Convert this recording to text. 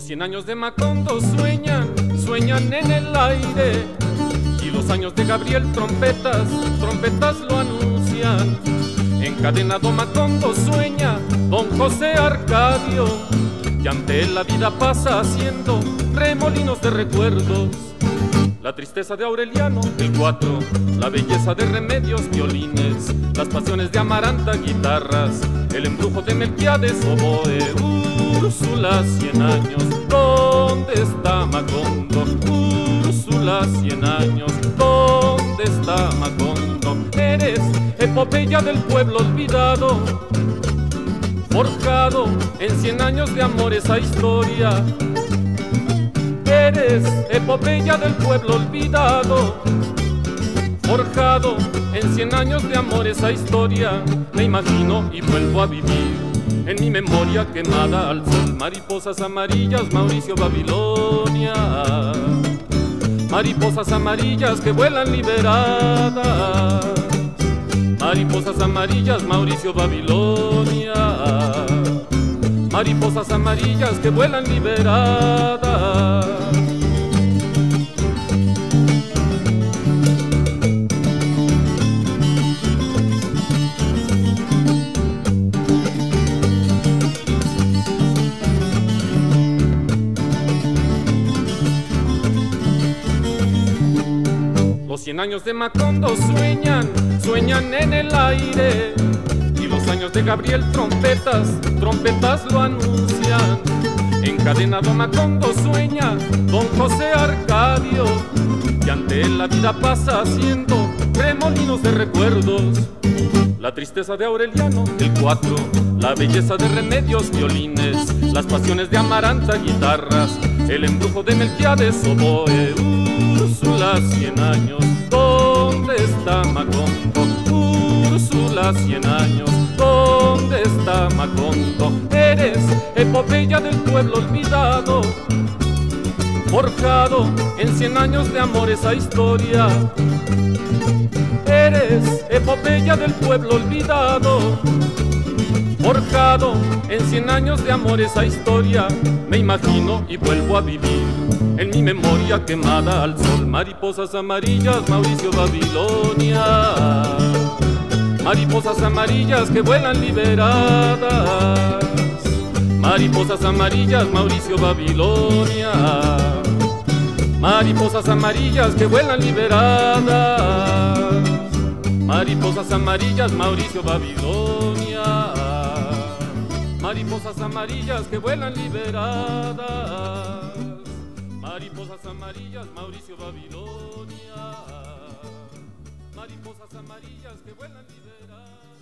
100 años de Macondo sueñan, sueñan en el aire. Y los años de Gabriel trompetas, trompetas lo anuncian. Encadenado Macondo sueña don José Arcadio. Y ante él la vida pasa haciendo remolinos de recuerdos. La tristeza de Aureliano, el 4, la belleza de Remedios, violines, las pasiones de Amaranta, guitarras, el embrujo de Melquiades, oboe. Úrsula, 100 años, ¿dónde está Macondo? Úrsula, 100 años, ¿dónde está Macondo? Eres epopeya del pueblo olvidado, forjado en 100 años de amor esa historia. Eres epopeya del pueblo olvidado, forjado en 100 años de amor esa historia. Me imagino y vuelvo a vivir en mi memoria quemada al sol. Mariposas amarillas, Mauricio Babilonia. Mariposas amarillas que vuelan liberadas. Mariposas amarillas, Mauricio Babilonia. Mariposas amarillas que vuelan liberadas. Los 100 años de Macondo sueñan, sueñan en el aire. Y los años de Gabriel trompetas, trompetas lo anuncian. Encadenado Macondo sueña don José Arcadio. Y ante él la vida pasa haciendo remolinos de recuerdos. La tristeza de Aureliano, el 4, la belleza de Remedios, violines, las pasiones de Amaranta, guitarras, el embrujo de Melquiades, oboe. Úrsula, 100 años, ¿dónde está Macondo? Úrsula, 100 años, ¿dónde está Macondo? Eres epopeya del pueblo olvidado, forjado en 100 años de amor esa historia. Eres epopeya del pueblo olvidado, forjado en 100 años de amor esa historia. Me imagino y vuelvo a vivir en mi memoria quemada al sol. Mariposas amarillas, Mauricio Babilonia. Mariposas amarillas que vuelan liberadas. Mariposas amarillas, Mauricio Babilonia. Mariposas amarillas que vuelan liberadas. Mariposas amarillas, Mauricio Babilonia. Mariposas amarillas que vuelan liberadas. Mariposas amarillas, Mauricio Babilonia. Mariposas amarillas que vuelan liberadas.